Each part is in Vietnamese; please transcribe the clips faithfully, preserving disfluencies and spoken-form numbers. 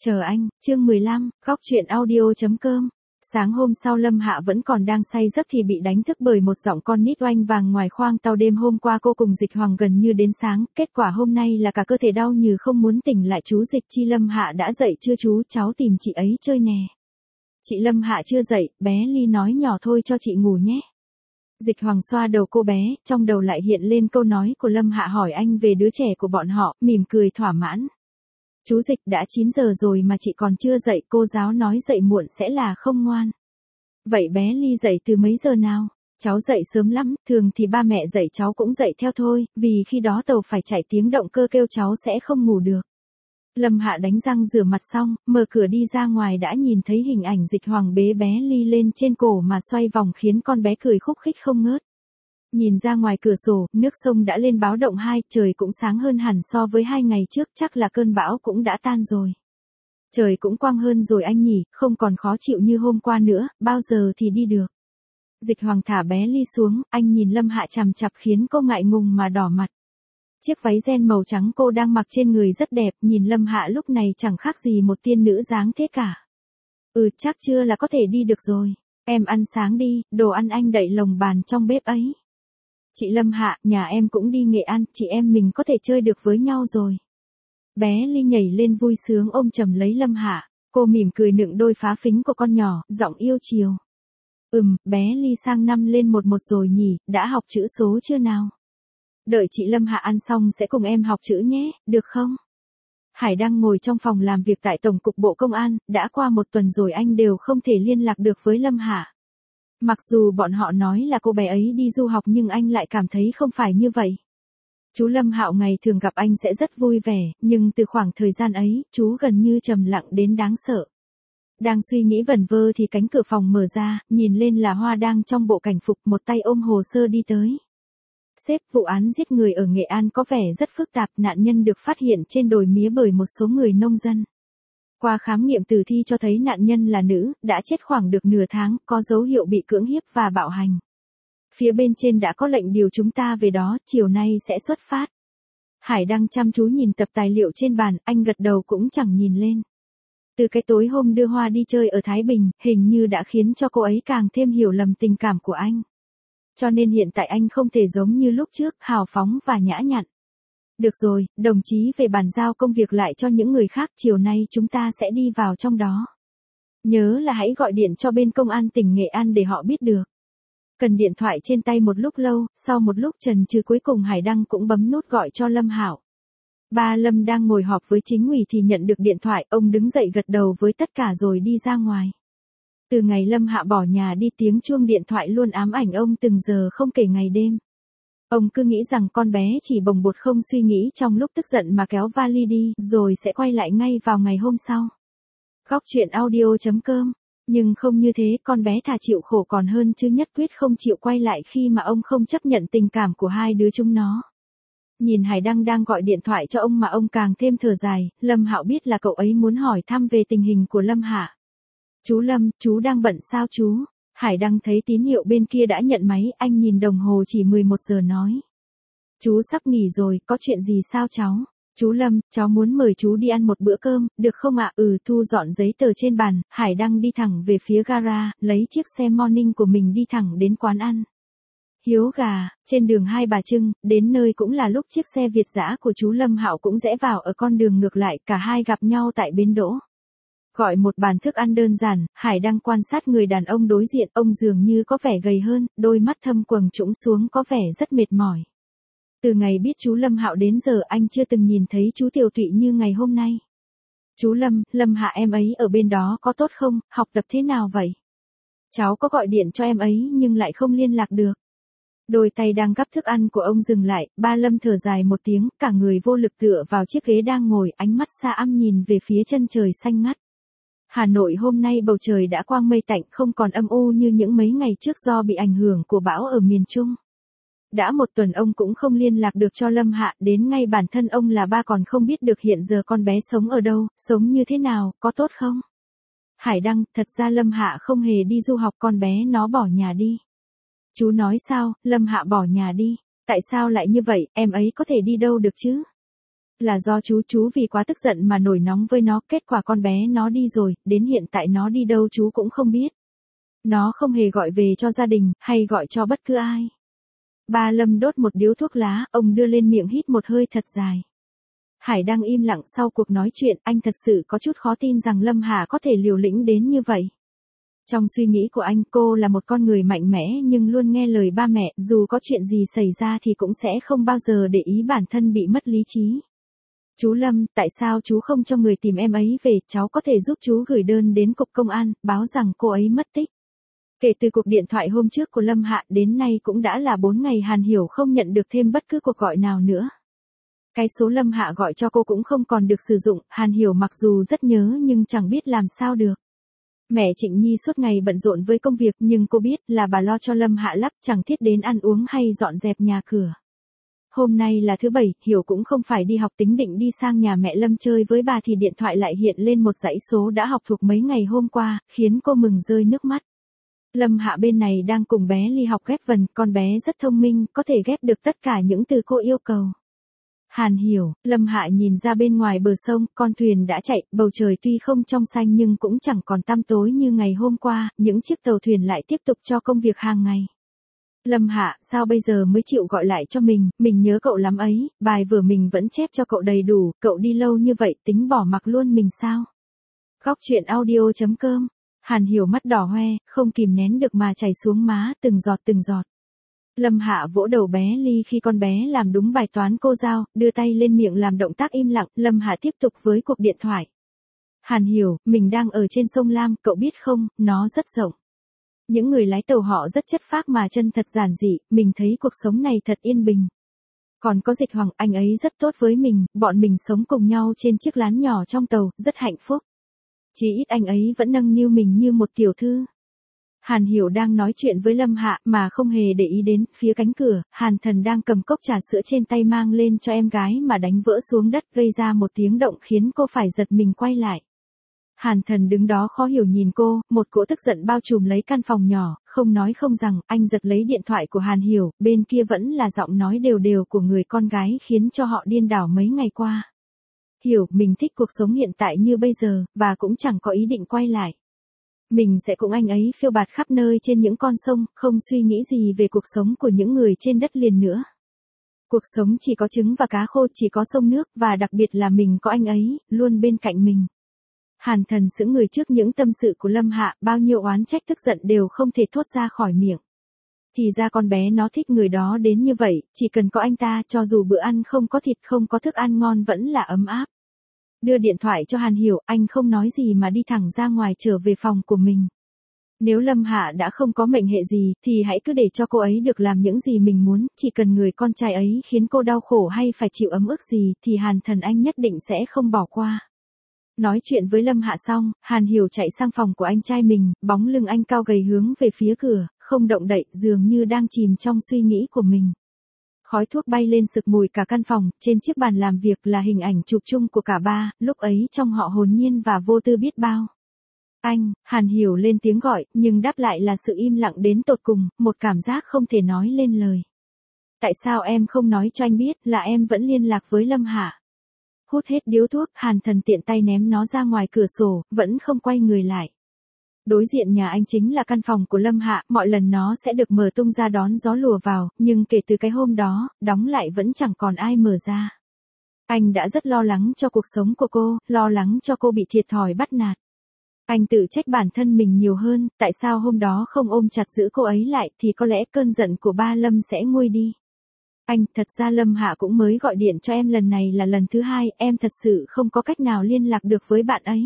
Chờ anh, chương mười lăm, góc truyện audio.com. Sáng hôm sau Lâm Hạ vẫn còn đang say giấc thì bị đánh thức bởi một giọng con nít oanh vàng ngoài khoang tàu. Đêm hôm qua cô cùng Dịch Hoàng gần như đến sáng, kết quả hôm nay là cả cơ thể đau như không muốn tỉnh lại. Chú Dịch Chi, Lâm Hạ đã dậy chưa chú, cháu tìm chị ấy chơi nè. Chị Lâm Hạ chưa dậy, bé Ly nói nhỏ thôi cho chị ngủ nhé. Dịch Hoàng xoa đầu cô bé, trong đầu lại hiện lên câu nói của Lâm Hạ hỏi anh về đứa trẻ của bọn họ, mỉm cười thỏa mãn. Chú Dịch, đã chín giờ rồi mà chị còn chưa dậy, cô giáo nói dậy muộn sẽ là không ngoan. Vậy bé Ly dậy từ mấy giờ nào? Cháu dậy sớm lắm, thường thì ba mẹ dậy cháu cũng dậy theo thôi, vì khi đó tàu phải chạy tiếng động cơ kêu cháu sẽ không ngủ được. Lâm Hạ đánh răng rửa mặt xong, mở cửa đi ra ngoài đã nhìn thấy hình ảnh Dịch Hoàng bế bé Ly lên trên cổ mà xoay vòng khiến con bé cười khúc khích không ngớt. Nhìn ra ngoài cửa sổ, nước sông đã lên báo động hai, trời cũng sáng hơn hẳn so với hai ngày trước, chắc là cơn bão cũng đã tan rồi. Trời cũng quang hơn rồi anh nhỉ, không còn khó chịu như hôm qua nữa, bao giờ thì đi được. Dịch Hoàng thả bé Ly xuống, anh nhìn Lâm Hạ chằm chặp khiến cô ngại ngùng mà đỏ mặt. Chiếc váy ren màu trắng cô đang mặc trên người rất đẹp, nhìn Lâm Hạ lúc này chẳng khác gì một tiên nữ dáng thế cả. Ừ, chắc chưa là có thể đi được rồi. Em ăn sáng đi, đồ ăn anh đậy lồng bàn trong bếp ấy. Chị Lâm Hạ, nhà em cũng đi Nghệ An, chị em mình có thể chơi được với nhau rồi. Bé Ly nhảy lên vui sướng ôm chầm lấy Lâm Hạ, cô mỉm cười nựng đôi phá phính của con nhỏ, giọng yêu chiều. Ừm, bé Ly sang năm lên một một rồi nhỉ, đã học chữ số chưa nào? Đợi chị Lâm Hạ ăn xong sẽ cùng em học chữ nhé, được không? Hải đang ngồi trong phòng làm việc tại Tổng cục Bộ Công an, đã qua một tuần rồi anh đều không thể liên lạc được với Lâm Hạ. Mặc dù bọn họ nói là cô bé ấy đi du học nhưng anh lại cảm thấy không phải như vậy. Chú Lâm Hạo ngày thường gặp anh sẽ rất vui vẻ, nhưng từ khoảng thời gian ấy, chú gần như trầm lặng đến đáng sợ. Đang suy nghĩ vẩn vơ thì cánh cửa phòng mở ra, nhìn lên là Hoa đang trong bộ cảnh phục, một tay ôm hồ sơ đi tới. Sếp, vụ án giết người ở Nghệ An có vẻ rất phức tạp, nạn nhân được phát hiện trên đồi mía bởi một số người nông dân. Qua khám nghiệm tử thi cho thấy nạn nhân là nữ, đã chết khoảng được nửa tháng, có dấu hiệu bị cưỡng hiếp và bạo hành. Phía bên trên đã có lệnh điều chúng ta về đó, chiều nay sẽ xuất phát. Hải đang chăm chú nhìn tập tài liệu trên bàn, anh gật đầu cũng chẳng nhìn lên. Từ cái tối hôm đưa Hoa đi chơi ở Thái Bình, hình như đã khiến cho cô ấy càng thêm hiểu lầm tình cảm của anh. Cho nên hiện tại anh không thể giống như lúc trước, hào phóng và nhã nhặn. Được rồi, đồng chí về bàn giao công việc lại cho những người khác, chiều nay chúng ta sẽ đi vào trong đó. Nhớ là hãy gọi điện cho bên công an tỉnh Nghệ An để họ biết được. Cần điện thoại trên tay một lúc lâu, sau một lúc chần chừ cuối cùng Hải Đăng cũng bấm nút gọi cho Lâm Hạo. Ba Lâm đang ngồi họp với chính ủy thì nhận được điện thoại, ông đứng dậy gật đầu với tất cả rồi đi ra ngoài. Từ ngày Lâm Hạ bỏ nhà đi tiếng chuông điện thoại luôn ám ảnh ông từng giờ không kể ngày đêm. Ông cứ nghĩ rằng con bé chỉ bồng bột không suy nghĩ trong lúc tức giận mà kéo vali đi, rồi sẽ quay lại ngay vào ngày hôm sau. Góc truyện audio.com. Nhưng không như thế, con bé thà chịu khổ còn hơn chứ nhất quyết không chịu quay lại khi mà ông không chấp nhận tình cảm của hai đứa chúng nó. Nhìn Hải Đăng đang gọi điện thoại cho ông mà ông càng thêm thở dài, Lâm Hạo biết là cậu ấy muốn hỏi thăm về tình hình của Lâm Hạ. Chú Lâm, chú đang bận sao chú? Hải Đăng thấy tín hiệu bên kia đã nhận máy, anh nhìn đồng hồ chỉ mười một giờ nói. Chú sắp nghỉ rồi, có chuyện gì sao cháu? Chú Lâm, cháu muốn mời chú đi ăn một bữa cơm, được không ạ? Ừ, thu dọn giấy tờ trên bàn, Hải Đăng đi thẳng về phía gara, lấy chiếc xe morning của mình đi thẳng đến quán ăn. Hiếu gà, trên đường Hai Bà Trưng, đến nơi cũng là lúc chiếc xe Việt dã của chú Lâm Hạo cũng rẽ vào ở con đường ngược lại, cả hai gặp nhau tại bến đỗ. Gọi một bàn thức ăn đơn giản, Hải đang quan sát người đàn ông đối diện, ông dường như có vẻ gầy hơn, đôi mắt thâm quầng trũng xuống có vẻ rất mệt mỏi. Từ ngày biết chú Lâm Hạo đến giờ anh chưa từng nhìn thấy chú tiều tụy như ngày hôm nay. Chú Lâm, Lâm Hạ em ấy ở bên đó có tốt không, học tập thế nào vậy? Cháu có gọi điện cho em ấy nhưng lại không liên lạc được. Đôi tay đang gắp thức ăn của ông dừng lại, ba Lâm thở dài một tiếng, cả người vô lực tựa vào chiếc ghế đang ngồi, ánh mắt xa âm nhìn về phía chân trời xanh ngắt. Hà Nội hôm nay bầu trời đã quang mây tạnh, không còn âm u như những mấy ngày trước do bị ảnh hưởng của bão ở miền Trung. Đã một tuần ông cũng không liên lạc được cho Lâm Hạ, đến ngay bản thân ông là ba còn không biết được hiện giờ con bé sống ở đâu, sống như thế nào, có tốt không? Hải Đăng, thật ra Lâm Hạ không hề đi du học, con bé nó bỏ nhà đi. Chú nói sao, Lâm Hạ bỏ nhà đi? Tại sao lại như vậy, em ấy có thể đi đâu được chứ? Là do chú chú vì quá tức giận mà nổi nóng với nó, kết quả con bé nó đi rồi, đến hiện tại nó đi đâu chú cũng không biết. Nó không hề gọi về cho gia đình, hay gọi cho bất cứ ai. Ba Lâm đốt một điếu thuốc lá, ông đưa lên miệng hít một hơi thật dài. Hải đang im lặng sau cuộc nói chuyện, anh thật sự có chút khó tin rằng Lâm Hạ có thể liều lĩnh đến như vậy. Trong suy nghĩ của anh, cô là một con người mạnh mẽ nhưng luôn nghe lời ba mẹ, dù có chuyện gì xảy ra thì cũng sẽ không bao giờ để ý bản thân bị mất lý trí. Chú Lâm, tại sao chú không cho người tìm em ấy về, cháu có thể giúp chú gửi đơn đến cục công an, báo rằng cô ấy mất tích. Kể từ cuộc điện thoại hôm trước của Lâm Hạ đến nay cũng đã là bốn ngày Hàn Hiểu không nhận được thêm bất cứ cuộc gọi nào nữa. Cái số Lâm Hạ gọi cho cô cũng không còn được sử dụng, Hàn Hiểu mặc dù rất nhớ nhưng chẳng biết làm sao được. Mẹ Trịnh Nhi suốt ngày bận rộn với công việc nhưng cô biết là bà lo cho Lâm Hạ lắm, chẳng thiết đến ăn uống hay dọn dẹp nhà cửa. Hôm nay là thứ bảy, Hiểu cũng không phải đi học, tính định đi sang nhà mẹ Lâm chơi với bà thì điện thoại lại hiện lên một dãy số đã học thuộc mấy ngày hôm qua, khiến cô mừng rơi nước mắt. Lâm Hạ bên này đang cùng bé Ly học ghép vần, con bé rất thông minh, có thể ghép được tất cả những từ cô yêu cầu. Hàn Hiểu, Lâm Hạ nhìn ra bên ngoài bờ sông, con thuyền đã chạy, bầu trời tuy không trong xanh nhưng cũng chẳng còn tăm tối như ngày hôm qua, những chiếc tàu thuyền lại tiếp tục cho công việc hàng ngày. Lâm Hạ, sao bây giờ mới chịu gọi lại cho mình, mình nhớ cậu lắm ấy, bài vừa mình vẫn chép cho cậu đầy đủ, cậu đi lâu như vậy tính bỏ mặc luôn mình sao? Góc truyện audio chấm com. Hàn Hiểu mắt đỏ hoe, không kìm nén được mà chảy xuống má, từng giọt từng giọt. Lâm Hạ vỗ đầu bé Ly khi con bé làm đúng bài toán cô giao, đưa tay lên miệng làm động tác im lặng, Lâm Hạ tiếp tục với cuộc điện thoại. Hàn Hiểu, mình đang ở trên sông Lam, cậu biết không, nó rất rộng. Những người lái tàu họ rất chất phác mà chân thật giản dị, mình thấy cuộc sống này thật yên bình. Còn có Dịch Hoàng, anh ấy rất tốt với mình, bọn mình sống cùng nhau trên chiếc lán nhỏ trong tàu, rất hạnh phúc. Chỉ ít anh ấy vẫn nâng niu mình như một tiểu thư. Hàn Hiểu đang nói chuyện với Lâm Hạ mà không hề để ý đến, phía cánh cửa, Hàn Thần đang cầm cốc trà sữa trên tay mang lên cho em gái mà đánh vỡ xuống đất gây ra một tiếng động khiến cô phải giật mình quay lại. Hàn Thần đứng đó khó hiểu nhìn cô, một cỗ tức giận bao trùm lấy căn phòng nhỏ, không nói không rằng, anh giật lấy điện thoại của Hàn Hiểu, bên kia vẫn là giọng nói đều đều của người con gái khiến cho họ điên đảo mấy ngày qua. Hiểu, mình thích cuộc sống hiện tại như bây giờ, và cũng chẳng có ý định quay lại. Mình sẽ cùng anh ấy phiêu bạt khắp nơi trên những con sông, không suy nghĩ gì về cuộc sống của những người trên đất liền nữa. Cuộc sống chỉ có trứng và cá khô, chỉ có sông nước, và đặc biệt là mình có anh ấy, luôn bên cạnh mình. Hàn Thần sững người trước những tâm sự của Lâm Hạ, bao nhiêu oán trách tức giận đều không thể thốt ra khỏi miệng. Thì ra con bé nó thích người đó đến như vậy, chỉ cần có anh ta, cho dù bữa ăn không có thịt không có thức ăn ngon vẫn là ấm áp. Đưa điện thoại cho Hàn Hiểu, anh không nói gì mà đi thẳng ra ngoài trở về phòng của mình. Nếu Lâm Hạ đã không có mệnh hệ gì, thì hãy cứ để cho cô ấy được làm những gì mình muốn, chỉ cần người con trai ấy khiến cô đau khổ hay phải chịu ấm ức gì, thì Hàn Thần anh nhất định sẽ không bỏ qua. Nói chuyện với Lâm Hạ xong, Hàn Hiểu chạy sang phòng của anh trai mình, bóng lưng anh cao gầy hướng về phía cửa, không động đậy, dường như đang chìm trong suy nghĩ của mình. Khói thuốc bay lên sực mùi cả căn phòng, trên chiếc bàn làm việc là hình ảnh chụp chung của cả ba, lúc ấy trong họ hồn nhiên và vô tư biết bao. Anh, Hàn Hiểu lên tiếng gọi, nhưng đáp lại là sự im lặng đến tột cùng, một cảm giác không thể nói lên lời. Tại sao em không nói cho anh biết là em vẫn liên lạc với Lâm Hạ? Hút hết điếu thuốc, Hàn Thần tiện tay ném nó ra ngoài cửa sổ, vẫn không quay người lại. Đối diện nhà anh chính là căn phòng của Lâm Hạ, mọi lần nó sẽ được mở tung ra đón gió lùa vào, nhưng kể từ cái hôm đó, đóng lại vẫn chẳng còn ai mở ra. Anh đã rất lo lắng cho cuộc sống của cô, lo lắng cho cô bị thiệt thòi bắt nạt. Anh tự trách bản thân mình nhiều hơn, tại sao hôm đó không ôm chặt giữ cô ấy lại thì có lẽ cơn giận của ba Lâm sẽ nguôi đi. Anh, thật ra Lâm Hạ cũng mới gọi điện cho em lần này là lần thứ hai, em thật sự không có cách nào liên lạc được với bạn ấy.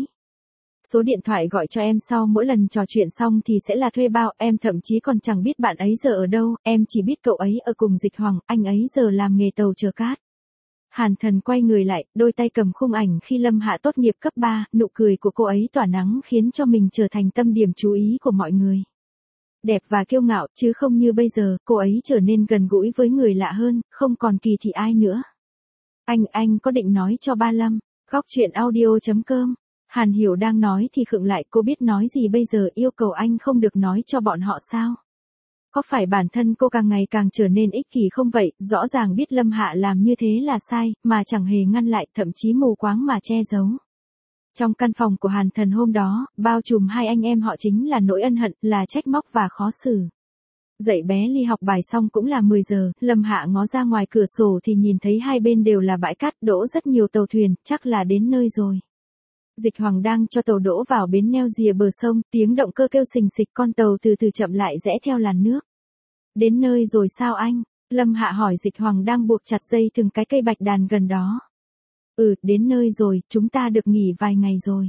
Số điện thoại gọi cho em sau mỗi lần trò chuyện xong thì sẽ là thuê bao, em thậm chí còn chẳng biết bạn ấy giờ ở đâu, em chỉ biết cậu ấy ở cùng Dịch Hoàng, anh ấy giờ làm nghề tàu chở cát. Hàn Thần quay người lại, đôi tay cầm khung ảnh khi Lâm Hạ tốt nghiệp cấp ba, nụ cười của cô ấy tỏa nắng khiến cho mình trở thành tâm điểm chú ý của mọi người. Đẹp và kiêu ngạo, chứ không như bây giờ, cô ấy trở nên gần gũi với người lạ hơn, không còn kỳ thị ai nữa. Anh, anh có định nói cho ba Lâm? Góc truyện audio chấm com. Hàn Hiểu đang nói thì khựng lại, cô biết nói gì bây giờ, yêu cầu anh không được nói cho bọn họ sao? có phải bản thân cô càng ngày càng trở nên ích kỷ không vậy, rõ ràng biết Lâm Hạ làm như thế là sai, mà chẳng hề ngăn lại, thậm chí mù quáng mà che giấu. Trong căn phòng của Hàn Thần hôm đó, bao trùm hai anh em họ chính là nỗi ân hận, là trách móc và khó xử. Dạy bé Ly học bài xong cũng là mười giờ, Lâm Hạ ngó ra ngoài cửa sổ thì nhìn thấy hai bên đều là bãi cát, đỗ rất nhiều tàu thuyền, chắc là đến nơi rồi. Dịch Hoàng đang cho tàu đỗ vào bến neo rìa bờ sông, tiếng động cơ kêu xình xịch, con tàu từ từ chậm lại rẽ theo làn nước. Đến nơi rồi sao anh? Lâm Hạ hỏi Dịch Hoàng đang buộc chặt dây từng cái cây bạch đàn gần đó. Ừ, đến nơi rồi, chúng ta được nghỉ vài ngày rồi.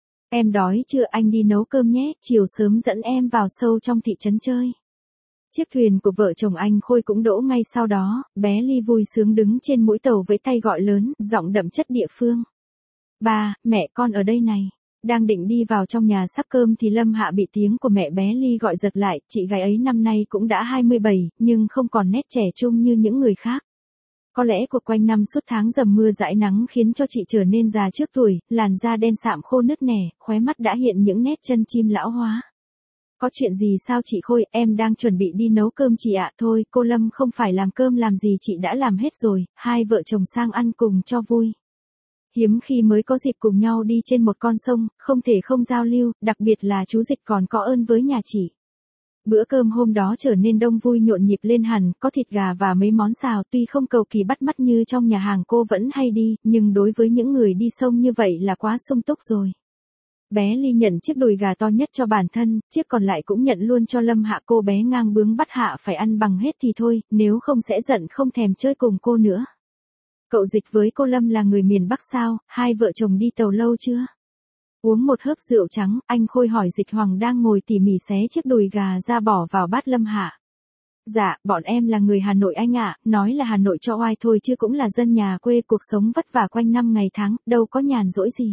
Em đói chưa, anh đi nấu cơm nhé, chiều sớm dẫn em vào sâu trong thị trấn chơi. Chiếc thuyền của vợ chồng anh Khôi cũng đỗ ngay sau đó, bé Ly vui sướng đứng trên mũi tàu với tay gọi lớn, giọng đậm chất địa phương. Ba, mẹ con ở đây này. Đang định đi vào trong nhà sắp cơm thì Lâm Hạ bị tiếng của mẹ bé Ly gọi giật lại, chị gái ấy năm nay cũng đã hai mươi bảy, nhưng không còn nét trẻ trung như những người khác. Có lẽ cuộc quanh năm suốt tháng dầm mưa dãi nắng khiến cho chị trở nên già trước tuổi, làn da đen sạm khô nứt nẻ, khóe mắt đã hiện những nét chân chim lão hóa. Có chuyện gì sao chị Khôi, em đang chuẩn bị đi nấu cơm chị ạ. Thôi, cô Lâm không phải làm cơm làm gì, chị đã làm hết rồi, hai vợ chồng sang ăn cùng cho vui. Hiếm khi mới có dịp cùng nhau đi trên một con sông, không thể không giao lưu, đặc biệt là chú Dịch còn có ơn với nhà chị. Bữa cơm hôm đó trở nên đông vui nhộn nhịp lên hẳn, có thịt gà và mấy món xào, tuy không cầu kỳ bắt mắt như trong nhà hàng cô vẫn hay đi, nhưng đối với những người đi sông như vậy là quá sung túc rồi. Bé Ly nhận chiếc đùi gà to nhất cho bản thân, chiếc còn lại cũng nhận luôn cho Lâm Hạ. Cô bé ngang bướng bắt Hạ phải ăn bằng hết thì thôi, nếu không sẽ giận không thèm chơi cùng cô nữa. Cậu Dịch với cô Lâm là người miền Bắc sao, hai vợ chồng đi tàu lâu chưa? Uống một hớp rượu trắng, anh Khôi hỏi Dịch Hoàng đang ngồi tỉ mỉ xé chiếc đùi gà ra bỏ vào bát Lâm Hạ. Dạ, bọn em là người Hà Nội anh ạ, nói là Hà Nội cho oai thôi chứ cũng là dân nhà quê, cuộc sống vất vả quanh năm ngày tháng, đâu có nhàn rỗi gì.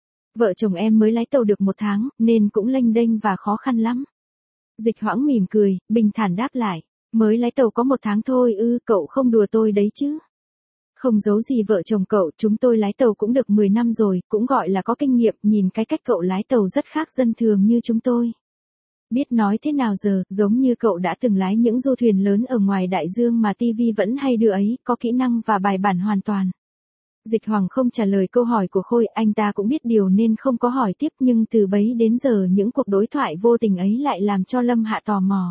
Vợ chồng em mới lái tàu được một tháng, nên cũng lênh đênh và khó khăn lắm. Dịch Hoãng mỉm cười, bình thản đáp lại, mới lái tàu có một tháng thôi ư, cậu không đùa tôi đấy chứ. Không giấu gì vợ chồng cậu, chúng tôi lái tàu cũng được mười năm rồi, cũng gọi là có kinh nghiệm, nhìn cái cách cậu lái tàu rất khác dân thường như chúng tôi. Biết nói thế nào giờ, giống như cậu đã từng lái những du thuyền lớn ở ngoài đại dương mà tivi vẫn hay đưa ấy, có kỹ năng và bài bản hoàn toàn. Dịch Hoàng không trả lời câu hỏi của Khôi, anh ta cũng biết điều nên không có hỏi tiếp, nhưng từ bấy đến giờ những cuộc đối thoại vô tình ấy lại làm cho Lâm Hạ tò mò.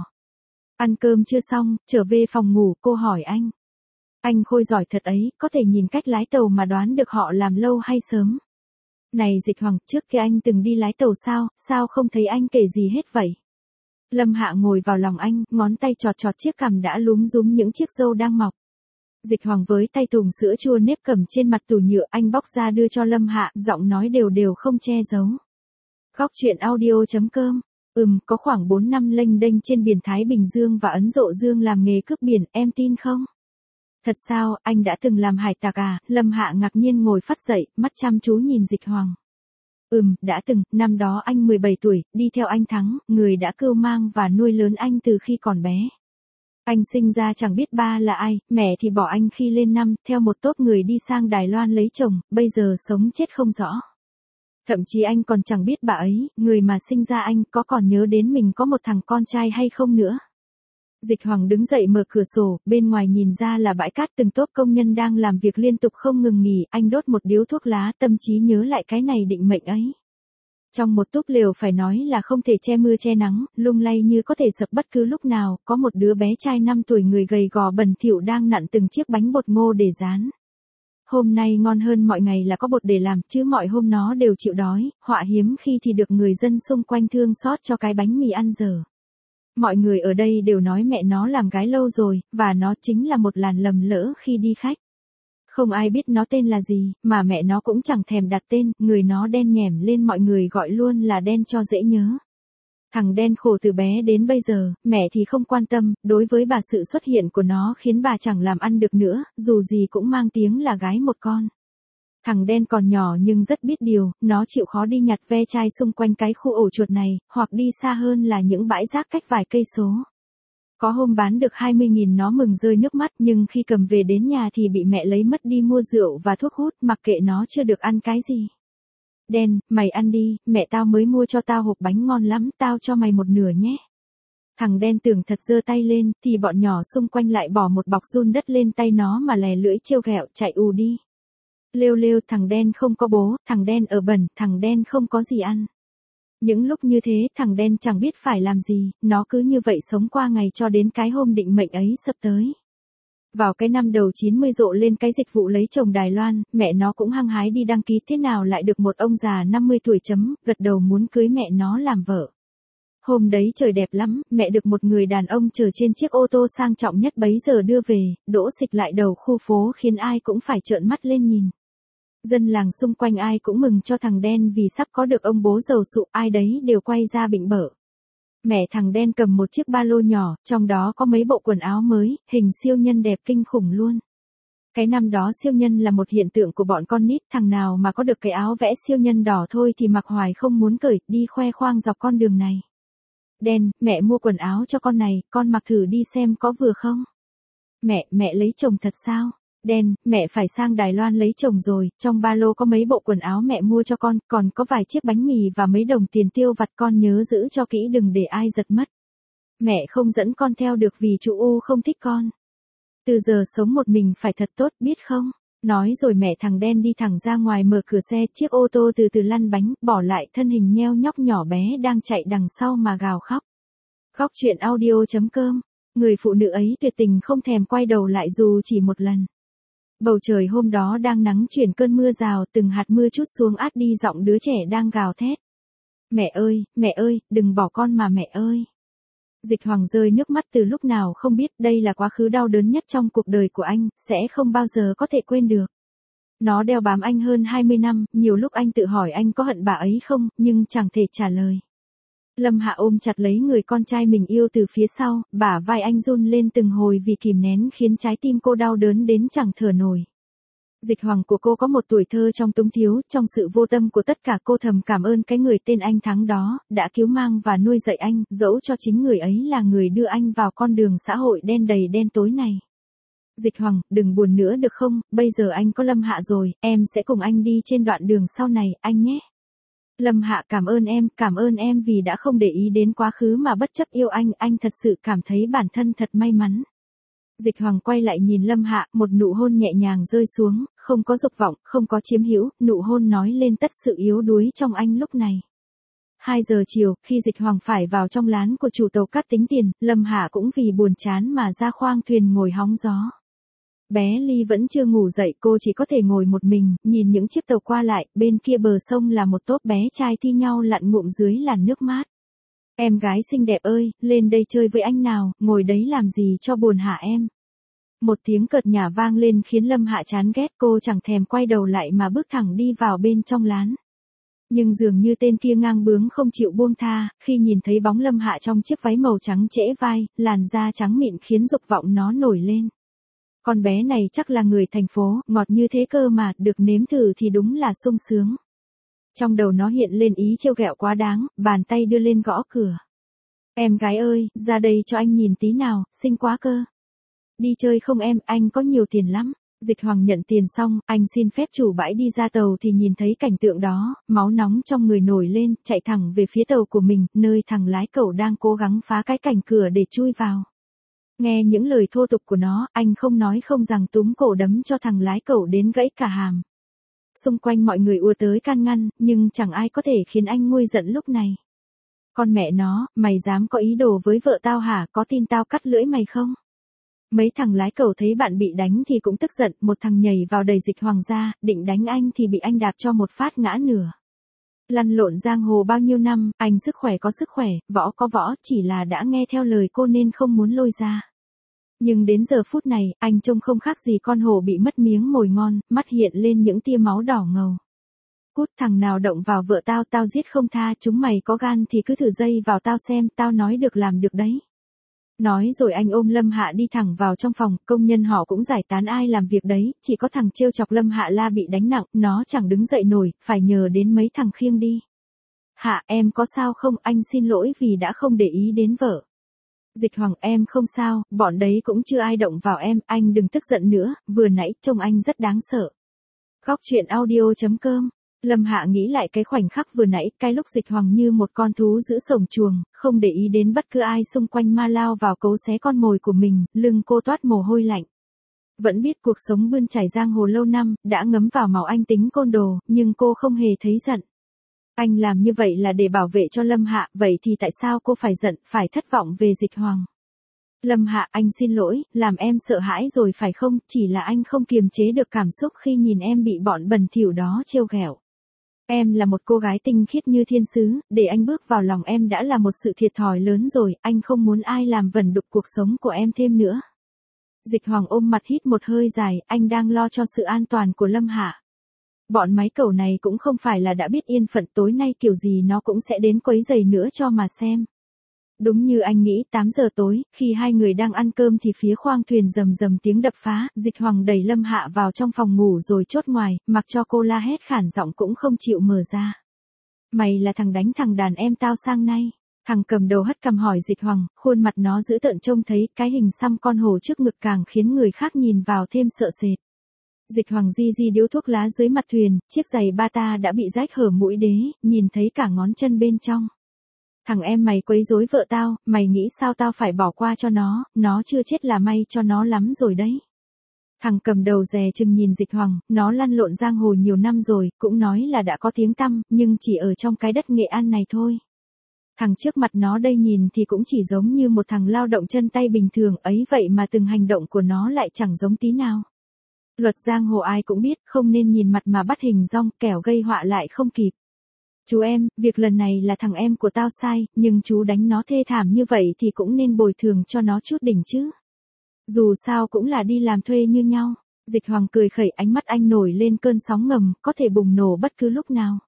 Ăn cơm chưa xong, trở về phòng ngủ, cô hỏi anh. Anh Khôi giỏi thật ấy, có thể nhìn cách lái tàu mà đoán được họ làm lâu hay sớm. Này Dịch Hoàng, trước kia anh từng đi lái tàu sao, sao không thấy anh kể gì hết vậy? Lâm Hạ ngồi vào lòng anh, ngón tay chọt chọt chiếc cằm đã lúm rúm những chiếc râu đang mọc. Dịch Hoàng với tay thùng sữa chua nếp cầm trên mặt tủ nhựa, anh bóc ra đưa cho Lâm Hạ, giọng nói đều đều không che giấu. Góc truyện audio chấm com. Ừm, có khoảng bốn năm lênh đênh trên biển Thái Bình Dương và Ấn Độ Dương làm nghề cướp biển, em tin không? Thật sao, anh đã từng làm hải tặc à? Lâm Hạ ngạc nhiên ngồi phắt dậy, mắt chăm chú nhìn Dịch Hoàng. Ừm, đã từng, năm đó anh mười bảy tuổi, đi theo anh Thắng, người đã cưu mang và nuôi lớn anh từ khi còn bé. Anh sinh ra chẳng biết ba là ai, mẹ thì bỏ anh khi lên năm, theo một tốp người đi sang Đài Loan lấy chồng, bây giờ sống chết không rõ. Thậm chí anh còn chẳng biết bà ấy, người mà sinh ra anh, có còn nhớ đến mình có một thằng con trai hay không nữa. Dịch Hoàng đứng dậy mở cửa sổ, bên ngoài nhìn ra là bãi cát, từng tốp công nhân đang làm việc liên tục không ngừng nghỉ, anh đốt một điếu thuốc lá, tâm trí nhớ lại cái này định mệnh ấy. Trong một túp lều phải nói là không thể che mưa che nắng, lung lay như có thể sập bất cứ lúc nào, có một đứa bé trai năm tuổi người gầy gò bẩn thỉu đang nặn từng chiếc bánh bột ngô để rán. Hôm nay ngon hơn mọi ngày là có bột để làm, chứ mọi hôm nó đều chịu đói, họa hiếm khi thì được người dân xung quanh thương xót cho cái bánh mì ăn dở. Mọi người ở đây đều nói mẹ nó làm gái lâu rồi, và nó chính là một làn lầm lỡ khi đi khách. Không ai biết nó tên là gì, mà mẹ nó cũng chẳng thèm đặt tên, người nó đen nhẻm lên mọi người gọi luôn là đen cho dễ nhớ. Thằng đen khổ từ bé đến bây giờ, mẹ thì không quan tâm, đối với bà sự xuất hiện của nó khiến bà chẳng làm ăn được nữa, dù gì cũng mang tiếng là gái một con. Thằng đen còn nhỏ nhưng rất biết điều, nó chịu khó đi nhặt ve chai xung quanh cái khu ổ chuột này, hoặc đi xa hơn là những bãi rác cách vài cây số. Có hôm bán được hai mươi nghìn nó mừng rơi nước mắt, nhưng khi cầm về đến nhà thì bị mẹ lấy mất đi mua rượu và thuốc hút, mặc kệ nó chưa được ăn cái gì. Đen, mày ăn đi, mẹ tao mới mua cho tao hộp bánh ngon lắm, tao cho mày một nửa nhé. Thằng đen tưởng thật giơ tay lên, thì bọn nhỏ xung quanh lại bỏ một bọc giun đất lên tay nó mà lè lưỡi trêu ghẹo, chạy ù đi. Lêu lêu, thằng đen không có bố, thằng đen ở bẩn, thằng đen không có gì ăn. Những lúc như thế thằng đen chẳng biết phải làm gì, nó cứ như vậy sống qua ngày cho đến cái hôm định mệnh ấy sắp tới. Vào cái năm đầu chín mươi rộ lên cái dịch vụ lấy chồng Đài Loan, mẹ nó cũng hăng hái đi đăng ký, thế nào lại được một ông già năm mươi tuổi chấm, gật đầu muốn cưới mẹ nó làm vợ. Hôm đấy trời đẹp lắm, mẹ được một người đàn ông chờ trên chiếc ô tô sang trọng nhất bấy giờ đưa về, đỗ xịch lại đầu khu phố khiến ai cũng phải trợn mắt lên nhìn. Dân làng xung quanh ai cũng mừng cho thằng đen vì sắp có được ông bố giàu sụ, ai đấy đều quay ra bịnh bở. Mẹ thằng đen cầm một chiếc ba lô nhỏ, trong đó có mấy bộ quần áo mới, hình siêu nhân đẹp kinh khủng luôn. Cái năm đó siêu nhân là một hiện tượng của bọn con nít, thằng nào mà có được cái áo vẽ siêu nhân đỏ thôi thì mặc hoài không muốn cởi, đi khoe khoang dọc con đường này. Đen, mẹ mua quần áo cho con này, con mặc thử đi xem có vừa không? Mẹ, mẹ lấy chồng thật sao? Đen, mẹ phải sang Đài Loan lấy chồng rồi, trong ba lô có mấy bộ quần áo mẹ mua cho con, còn có vài chiếc bánh mì và mấy đồng tiền tiêu vặt, con nhớ giữ cho kỹ đừng để ai giật mất. Mẹ không dẫn con theo được vì chú U không thích con. Từ giờ sống một mình phải thật tốt, biết không? Nói rồi mẹ thằng đen đi thẳng ra ngoài mở cửa xe, chiếc ô tô từ từ lăn bánh, bỏ lại thân hình nheo nhóc nhỏ bé đang chạy đằng sau mà gào khóc. Khóc chuyện audio chấm com. Người phụ nữ ấy tuyệt tình không thèm quay đầu lại dù chỉ một lần. Bầu trời hôm đó đang nắng chuyển cơn mưa rào, từng hạt mưa trút xuống át đi giọng đứa trẻ đang gào thét. Mẹ ơi, mẹ ơi, đừng bỏ con mà mẹ ơi. Dịch Hoàng rơi nước mắt từ lúc nào không biết, đây là quá khứ đau đớn nhất trong cuộc đời của anh, sẽ không bao giờ có thể quên được. Nó đeo bám anh hơn hai mươi năm, nhiều lúc anh tự hỏi anh có hận bà ấy không, nhưng chẳng thể trả lời. Lâm Hạ ôm chặt lấy người con trai mình yêu từ phía sau, bả vai anh run lên từng hồi vì kìm nén khiến trái tim cô đau đớn đến chẳng thở nổi. Dịch Hoàng của cô có một tuổi thơ trong túng thiếu, trong sự vô tâm của tất cả cô thầm cảm ơn cái người tên anh Thắng đó, đã cứu mang và nuôi dạy anh, dẫu cho chính người ấy là người đưa anh vào con đường xã hội đen đầy đen tối này. Dịch Hoàng, đừng buồn nữa được không, bây giờ anh có Lâm Hạ rồi, em sẽ cùng anh đi trên đoạn đường sau này, anh nhé. Lâm Hạ cảm ơn em, cảm ơn em vì đã không để ý đến quá khứ mà bất chấp yêu anh, anh thật sự cảm thấy bản thân thật may mắn. Dịch Hoàng quay lại nhìn Lâm Hạ, một nụ hôn nhẹ nhàng rơi xuống, không có dục vọng, không có chiếm hữu, nụ hôn nói lên tất sự yếu đuối trong anh lúc này. Hai giờ chiều, khi Dịch Hoàng phải vào trong lán của chủ tàu cắt tính tiền, Lâm Hạ cũng vì buồn chán mà ra khoang thuyền ngồi hóng gió. Bé Ly vẫn chưa ngủ dậy, cô chỉ có thể ngồi một mình, nhìn những chiếc tàu qua lại, bên kia bờ sông là một tốp bé trai thi nhau lặn ngụm dưới làn nước mát. Em gái xinh đẹp ơi, lên đây chơi với anh nào, ngồi đấy làm gì cho buồn hả em? Một tiếng cợt nhả vang lên khiến Lâm Hạ chán ghét, cô chẳng thèm quay đầu lại mà bước thẳng đi vào bên trong lán. Nhưng dường như tên kia ngang bướng không chịu buông tha, khi nhìn thấy bóng Lâm Hạ trong chiếc váy màu trắng trễ vai, làn da trắng mịn khiến dục vọng nó nổi lên. Con bé này chắc là người thành phố, ngọt như thế cơ mà, được nếm thử thì đúng là sung sướng. Trong đầu nó hiện lên ý trêu ghẹo quá đáng, bàn tay đưa lên gõ cửa. Em gái ơi, ra đây cho anh nhìn tí nào, xinh quá cơ. Đi chơi không em, anh có nhiều tiền lắm. Dịch Hoàng nhận tiền xong, anh xin phép chủ bãi đi ra tàu thì nhìn thấy cảnh tượng đó, máu nóng trong người nổi lên, chạy thẳng về phía tàu của mình, nơi thằng lái cẩu đang cố gắng phá cái cảnh cửa để chui vào. Nghe những lời thô tục của nó, anh không nói không rằng túm cổ đấm cho thằng lái cẩu đến gãy cả hàm. Xung quanh mọi người ùa tới can ngăn, nhưng chẳng ai có thể khiến anh nguôi giận lúc này. Con mẹ nó, mày dám có ý đồ với vợ tao hả, có tin tao cắt lưỡi mày không? Mấy thằng lái cẩu thấy bạn bị đánh thì cũng tức giận, một thằng nhảy vào đẩy Dịch Hoàng ra, định đánh anh thì bị anh đạp cho một phát ngã nửa. Lăn lộn giang hồ bao nhiêu năm, anh sức khỏe có sức khỏe, võ có võ, chỉ là đã nghe theo lời cô nên không muốn lôi ra. Nhưng đến giờ phút này, anh trông không khác gì con hổ bị mất miếng mồi ngon, mắt hiện lên những tia máu đỏ ngầu. Cút, thằng nào động vào vợ tao, tao giết không tha, chúng mày có gan thì cứ thử dây vào tao xem, tao nói được làm được đấy. Nói rồi anh ôm Lâm Hạ đi thẳng vào trong phòng, công nhân họ cũng giải tán ai làm việc đấy, chỉ có thằng trêu chọc Lâm Hạ la bị đánh nặng, nó chẳng đứng dậy nổi, phải nhờ đến mấy thằng khiêng đi. Hạ, em có sao không, anh xin lỗi vì đã không để ý đến vợ. Dịch Hoàng, em không sao, bọn đấy cũng chưa ai động vào em, anh đừng tức giận nữa, vừa nãy trông anh rất đáng sợ. Khóc chuyện audio chấm com Lâm Hạ nghĩ lại cái khoảnh khắc vừa nãy, cái lúc Dịch Hoàng như một con thú giữ sổng chuồng, không để ý đến bất cứ ai xung quanh mà lao vào cấu xé con mồi của mình, lưng cô toát mồ hôi lạnh. Vẫn biết cuộc sống bươn trải giang hồ lâu năm, đã ngấm vào máu anh tính côn đồ, nhưng cô không hề thấy giận. Anh làm như vậy là để bảo vệ cho Lâm Hạ, vậy thì tại sao cô phải giận, phải thất vọng về Dịch Hoàng? Lâm Hạ, anh xin lỗi, làm em sợ hãi rồi phải không, chỉ là anh không kiềm chế được cảm xúc khi nhìn em bị bọn bẩn thỉu đó trêu ghẹo. Em là một cô gái tinh khiết như thiên sứ, để anh bước vào lòng em đã là một sự thiệt thòi lớn rồi, anh không muốn ai làm vẩn đục cuộc sống của em thêm nữa. Dịch Hoàng ôm mặt hít một hơi dài, anh đang lo cho sự an toàn của Lâm Hạ. Bọn máy cẩu này cũng không phải là đã biết yên phận, tối nay kiểu gì nó cũng sẽ đến quấy rầy nữa cho mà xem. Đúng như anh nghĩ, tám giờ tối, khi hai người đang ăn cơm thì phía khoang thuyền rầm rầm tiếng đập phá, Dịch Hoàng đẩy Lâm Hạ vào trong phòng ngủ rồi chốt ngoài, mặc cho cô la hét khản giọng cũng không chịu mở ra. Mày là thằng đánh thằng đàn em tao sang nay. Thằng cầm đầu hất cằm hỏi Dịch Hoàng, khuôn mặt nó dữ tợn trông thấy, cái hình xăm con hổ trước ngực càng khiến người khác nhìn vào thêm sợ sệt. Dịch Hoàng di di điếu thuốc lá dưới mặt thuyền, chiếc giày bata đã bị rách hở mũi đế, nhìn thấy cả ngón chân bên trong. Thằng em mày quấy rối vợ tao, mày nghĩ sao tao phải bỏ qua cho nó, nó chưa chết là may cho nó lắm rồi đấy. Thằng cầm đầu dè chừng nhìn Dịch Hoàng, nó lăn lộn giang hồ nhiều năm rồi, cũng nói là đã có tiếng tăm, nhưng chỉ ở trong cái đất Nghệ An này thôi. Thằng trước mặt nó đây nhìn thì cũng chỉ giống như một thằng lao động chân tay bình thường ấy, vậy mà từng hành động của nó lại chẳng giống tí nào. Luật giang hồ ai cũng biết, không nên nhìn mặt mà bắt hình dong, kẻo gây họa lại không kịp. Chú em, việc lần này là thằng em của tao sai, nhưng chú đánh nó thê thảm như vậy thì cũng nên bồi thường cho nó chút đỉnh chứ. Dù sao cũng là đi làm thuê như nhau. Dịch Hoàng cười khẩy, ánh mắt anh nổi lên cơn sóng ngầm, có thể bùng nổ bất cứ lúc nào.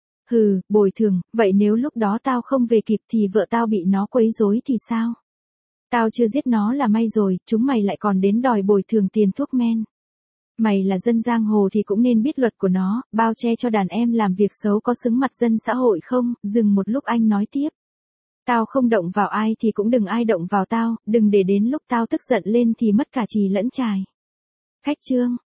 Hừ, bồi thường, vậy nếu lúc đó tao không về kịp thì vợ tao bị nó quấy rối thì sao? Tao chưa giết nó là may rồi, chúng mày lại còn đến đòi bồi thường tiền thuốc men. Mày là dân giang hồ thì cũng nên biết luật của nó, bao che cho đàn em làm việc xấu có xứng mặt dân xã hội không? Dừng một lúc anh nói tiếp. Tao không động vào ai thì cũng đừng ai động vào tao, đừng để đến lúc tao tức giận lên thì mất cả trì lẫn trài. Khách trương.